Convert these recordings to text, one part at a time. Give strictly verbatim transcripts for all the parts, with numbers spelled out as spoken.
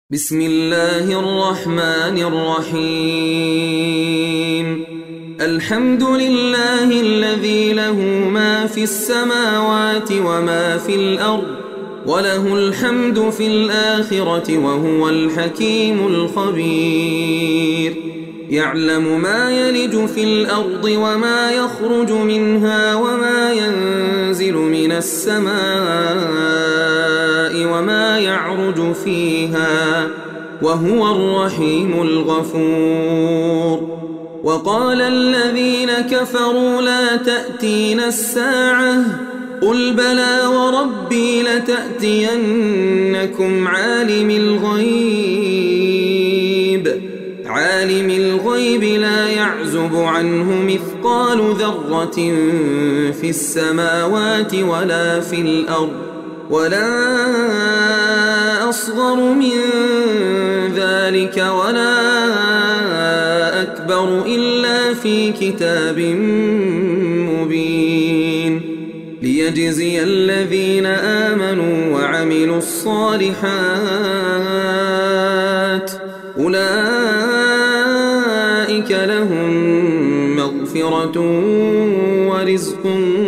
بسم الله الرحمن الرحيم الحمد لله الذي له ما في السماوات وما في الأرض وله الحمد في الآخرة وهو الحكيم الخبير يعلم ما يلج في الأرض وما يخرج منها وما ينزل من السماء وما يعرج فيها وهو الرحيم الغفور وقال الذين كفروا لا تأتينا الساعة قل بلى وربي لتأتينكم عالم الغيب عالم الغيب لا يعزب عنه مثقال ذرة في السماوات ولا في الأرض ولا أصغر من ذلك ولا أكبر إلا في كتاب مبين ليجزي الذين آمنوا وعملوا الصالحات أولئك لهم مغفرة ورزق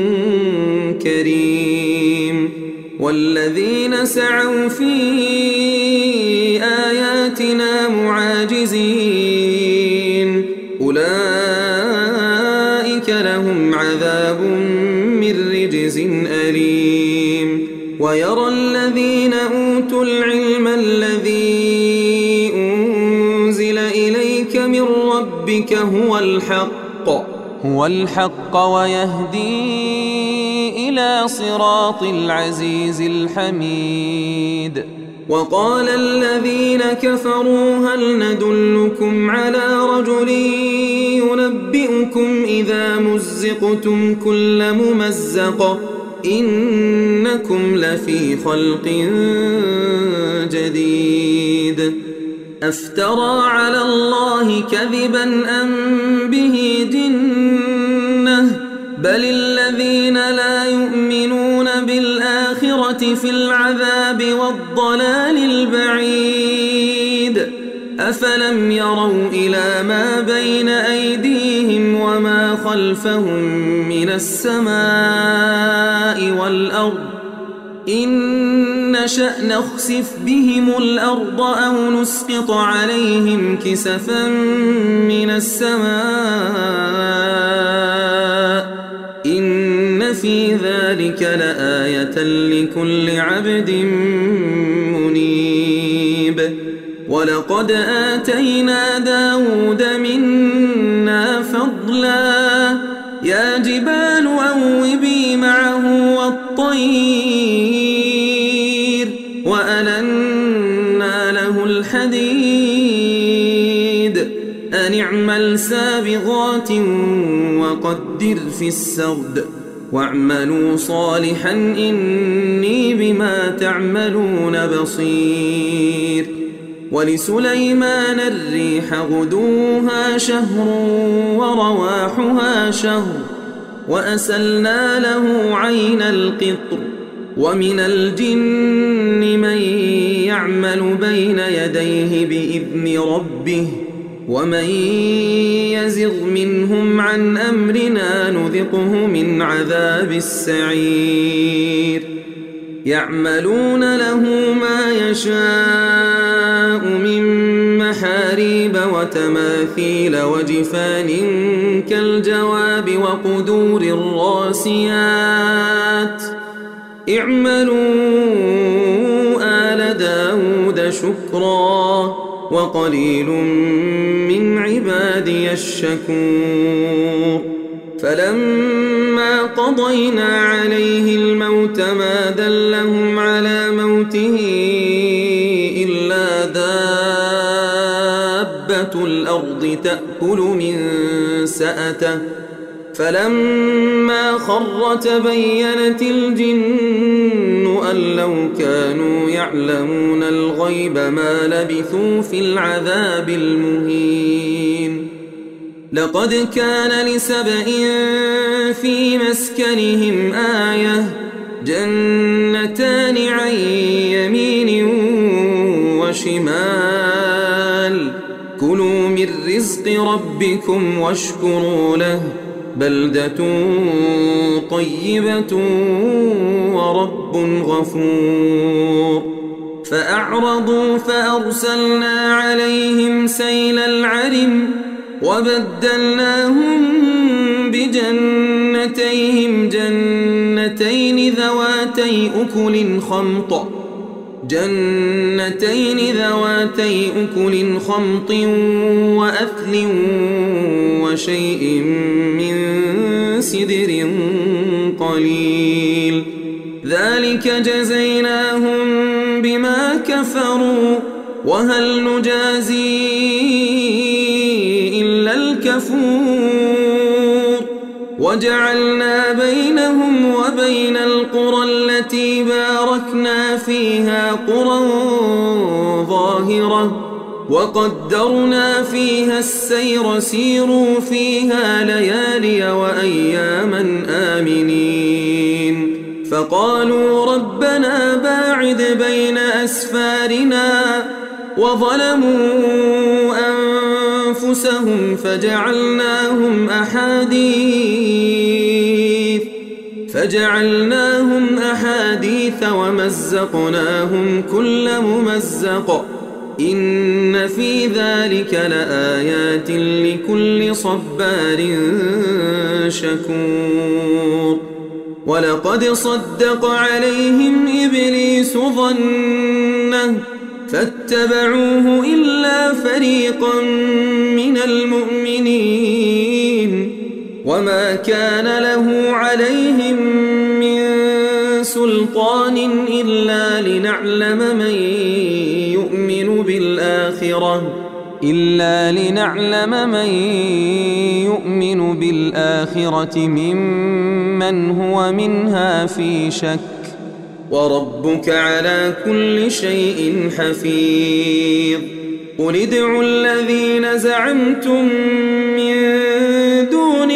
كريم والذين سعوا في آياتنا معاجزين أولئك لهم عذاب من رجز أليم ويرى الذين أوتوا العلم الذي أنزل إليك من ربك هو الحق هو الحق ويهدي إلى صراط العزيز الحميد وقال الذين كفروا هل ندلكم على رجل ينبئكم إذا مزقتم كل ممزق إنكم لفي خلق جديد أفترى على الله كذبا أم به جنة بل الذين لا يؤمنون بالآخرة في العذاب والضلال البعيد أفلم يروا إلى ما بين أيديهم وما خلفهم من السماء والأرض إن نشأ نخسف بهم الأرض أو نسقط عليهم كسفا من السماء إن في ذلك لآية لكل عبد منيب ولقد آتينا داود منا فضلا يا جبال أوبي معه والطير وألنا له الحديد أن اعمل سابغات وقدر في السرد واعملوا صالحا إني بما تعملون بصير ولسليمان الريح غدوها شهر ورواحها شهر وأسلنا له عين القطر ومن الجن من يعمل بين يديه بإذن ربه ومن يزغ منهم عن أمرنا نذقه من عذاب السعير يعملون له ما يشاء من محاريب وتماثيل وجفان كالجواب وقدور الراسيات اعملوا آل داود شكرا وقليل من عبادي الشكور فلما قضينا عليه الموت ما دلهم على موته إلا دابة الأرض تأكل من سأته فلما خر تبينت الجن أن لو كانوا يعلمون الغيب ما لبثوا في العذاب المهين لقد كان لسبإ في مسكنهم آية جنتان عن يمين وشمال كلوا من رزق ربكم واشكروا له بلدة طيبة ورب غفور فأعرضوا فأرسلنا عليهم سيل العرم وبدلناهم بجنتيهم جنتين ذواتي أكل خمط جنتين ذواتي أكل خمط وأثل وشيء من سدر قليل ذلك جزيناهم بما كفروا وهل نجازي إلا الكفور وجعلنا بينهم وبين القرى التي باركنا فيها قرى ظاهرة وقدرنا فيها السير سيروا فيها ليالي وأياما آمنين فقالوا ربنا باعد بين أسفارنا وظلموا أنفسهم فجعلناهم أحاديث فجعلناهم أحاديث ومزقناهم كل ممزق إن في ذلك لآيات لكل صبار شكور ولقد صدق عليهم إبليس ظنه فاتبعوه إلا فريقا من المؤمنين وما كان له عليهم من سلطان إلا لنعلم من يؤمن بالآخرة إلا لنعلم من يؤمن بالآخرة ممن هو منها في شك وربك على كل شيء حفيظ قل ادعوا الذين زعمتم من دون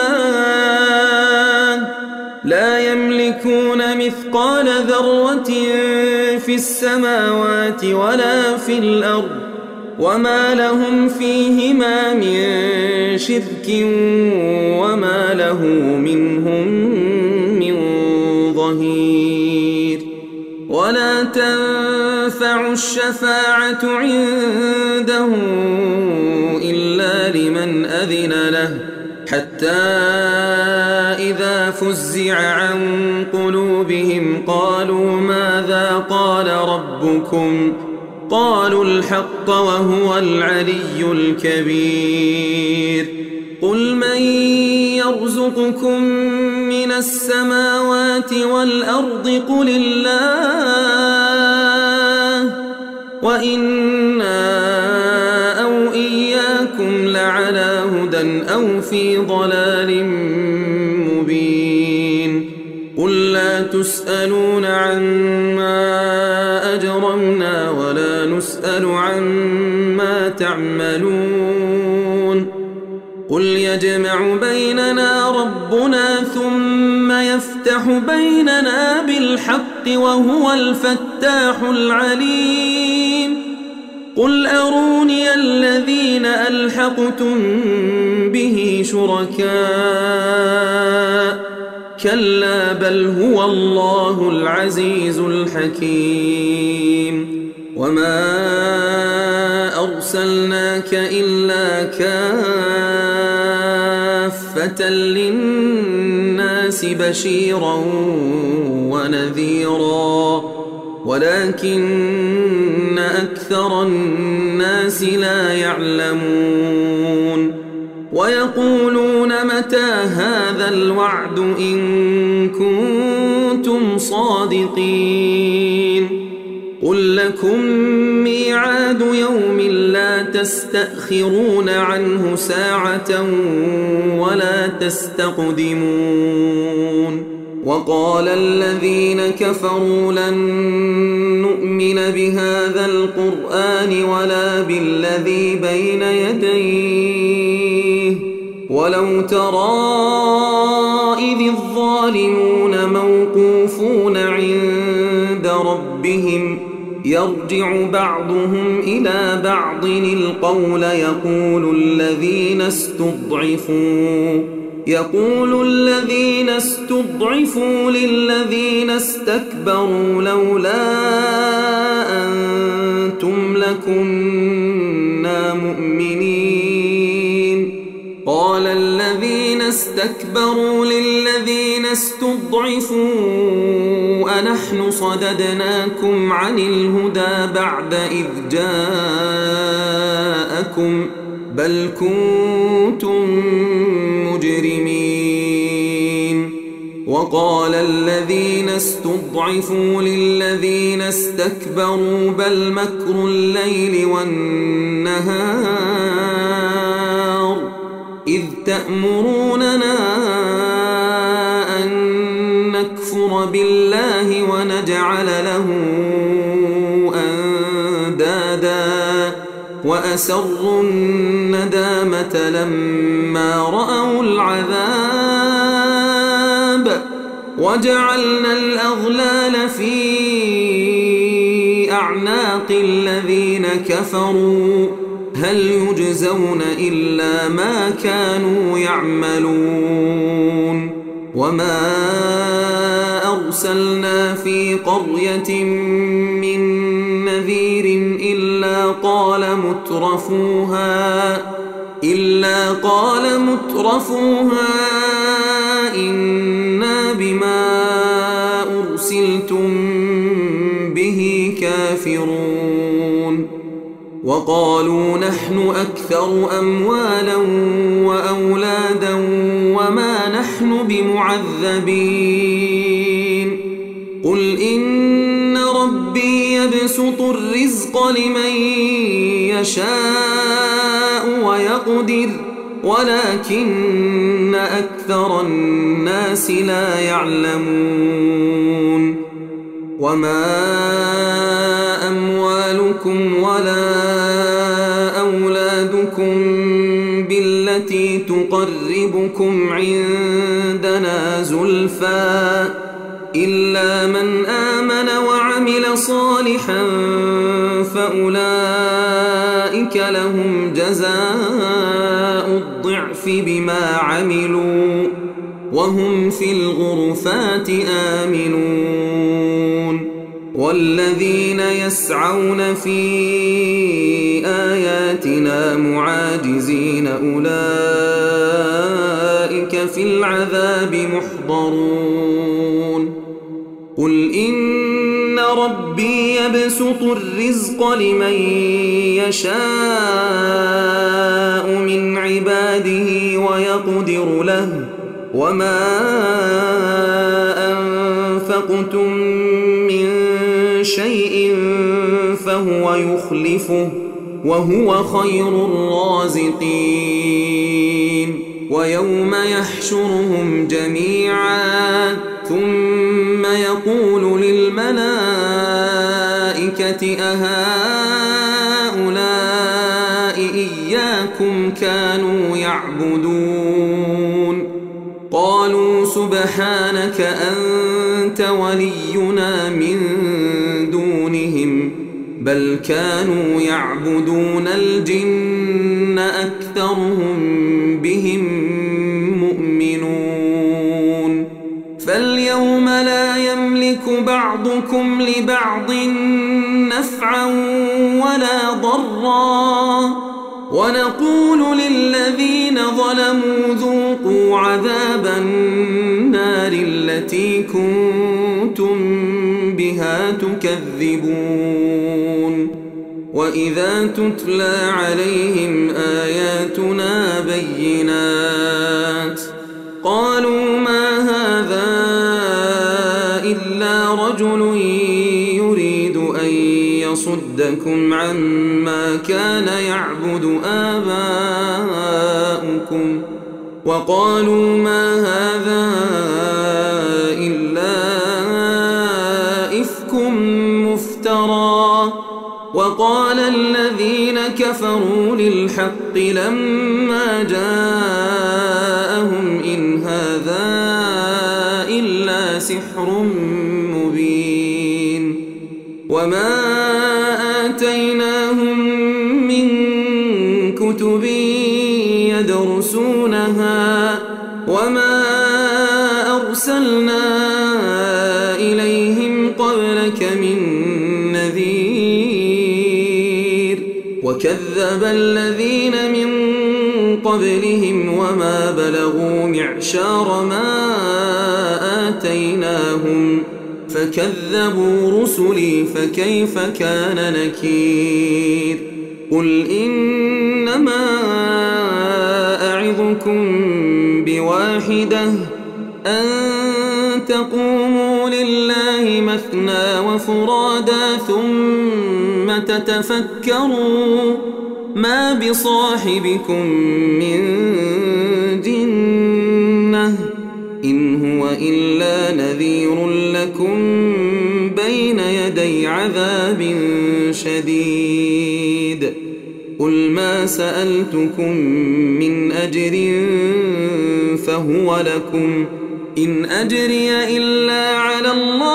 الله لا يملكون مثقال ذرة في السماوات ولا في الأرض وما لهم فيهما من شرك وما له منهم من ظهير ولا تنفع الشفاعة عنده إلا لمن أذن له حتى إذا فزع عن قلوبهم قالوا ماذا قال ربكم قالوا الحق وهو العلي الكبير قل من يرزقكم من السماوات والأرض قل الله وإنا أو إياكم لعلى هدى أو في ضلال مبين قل لا تسألون عما أجرمنا ولا نسأل عما تعملون قل يجمع بيننا ربنا ثم يفتح بيننا بالحق وهو الفتاح العليم قل أروني الذين ألحقتم به شركاء كلا بل هو الله العزيز الحكيم وما أرسلناك إلا كافة للناس بشيرا ونذيرا ولكن أكثر الناس لا يعلمون ويقولون متى هذا الوعد إن كنتم صادقين قل لكم ميعاد يوم لا تستأخرون عنه ساعة ولا تستقدمون وقال الذين كفروا لن نؤمن بهذا القرآن ولا بالذي بين يديه ولو ترى إذ الظالمون موقوفون عند ربهم يرجع بعضهم إلى بعض القول يقول الذين استضعفوا يقول الذين استضعفوا للذين استكبروا لولا أنتم لكنا مؤمنين قال الذين استكبروا للذين استضعفوا أنحن صددناكم عن الهدى بعد إذ جاءكم بل كنتم مجرمين وقال الذين استضعفوا للذين استكبروا بل مكر الليل والنهار إذ تأمروننا أن نكفر بالله ونجعل له أندادا وأسروا الندامة لما رأوا العذاب وجعلنا الأغلال في أعناق الذين كفروا هل يجزون إلا ما كانوا يعملون وما أرسلنا في قرية من نذير إلا قال مترفوها إلا قال مترفوها إنا بما أرسلتم به كافرون وقالوا نحن أكثر أموالا وأولادا وما نحن بمعذبين قل إن ربي يبسط الرزق لمن يشاء ويقدر ولكن أكثر الناس لا يعلمون وما أموالكم ولا أولادكم بالتي تقربكم عندنا زلفى إلا من آمن وعمل صالحا فأولئك لهم جزاء الضعف بما عملوا وهم في الغرفات آمنون والذين يسعون في آياتنا معاجزين أولئك في العذاب محضرون قل إن ربي يبسط الرزق لمن يشاء من عباده ويقدر له وما أنفقتم من شيء فهو يخلفه وهو خير الرازقين ويوم يحشرهم جميعا ثم يقول للملائكة أهؤلاء إياكم كانوا يعبدون قالوا سبحانك أنت ولينا من دونهم بل كانوا يعبدون الجن أكثرهم بهم مؤمنون فاليوم لا يملك بعضكم لبعض نفعا ولا ضرا ونقول للذين ظلموا ذوقوا عذاب النار التي كنتم بها تكذبون وإذا تتلى عليهم آياتنا بينات قالوا ما هذا إلا رجل يريد أن يصدكم عما كان يعبد آباؤكم وقالوا ما هذا إلا إفك مفترى وقال الذين كفروا للحق لما جاءهم إن هذا إلا سحر مبين وما يرسونها وما أرسلنا إليهم قبلك من نذير وكذب الذين من قبلهم وما بلغوا معشار ما آتيناهم فكذبوا رسلي فكيف كان نكير قل إنما أعظكم بواحدة أن تقوموا لله مثنى وفرادا ثم تتفكروا ما بصاحبكم من جنة إن هو إلا نذير لكم بين يدي عذاب شديد قل ما سألتكم من أجر فهو لكم إن أجري إلا على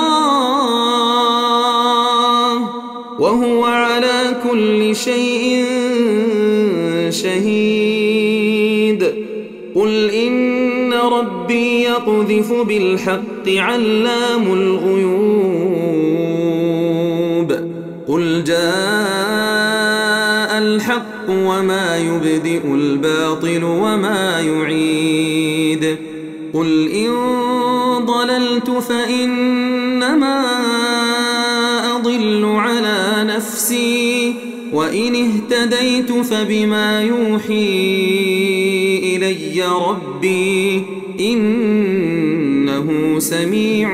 الله وهو على كل شيء شهيد قل إن ربي يقذف بالحق علام الغيوب قل جاء الحق وما يبدئ الباطل وما يعيد قل إن ضللت فإنما أضل على نفسي وإن اهتديت فبما يوحي إلي ربي إنه سميع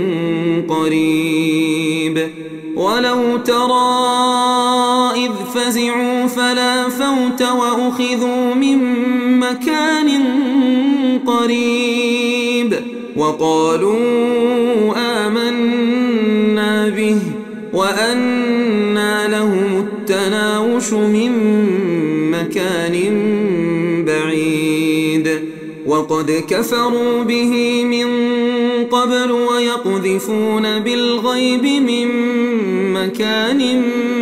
قريب ولو ترى إذ فزعوا فلا فوت وأخذوا من مكان قريب وقالوا آمنا به وأنى لهم التناوش من مكان بعيد وقد كفروا به من قبل ويقذفون بالغيب من مكان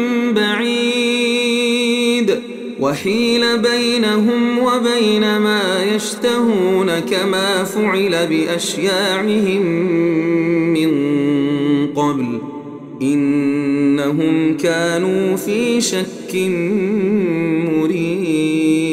بعيد وحيل بينهم وبين ما يشتهون كما فعل بأشياعهم من قبل إنهم كانوا في شك مريب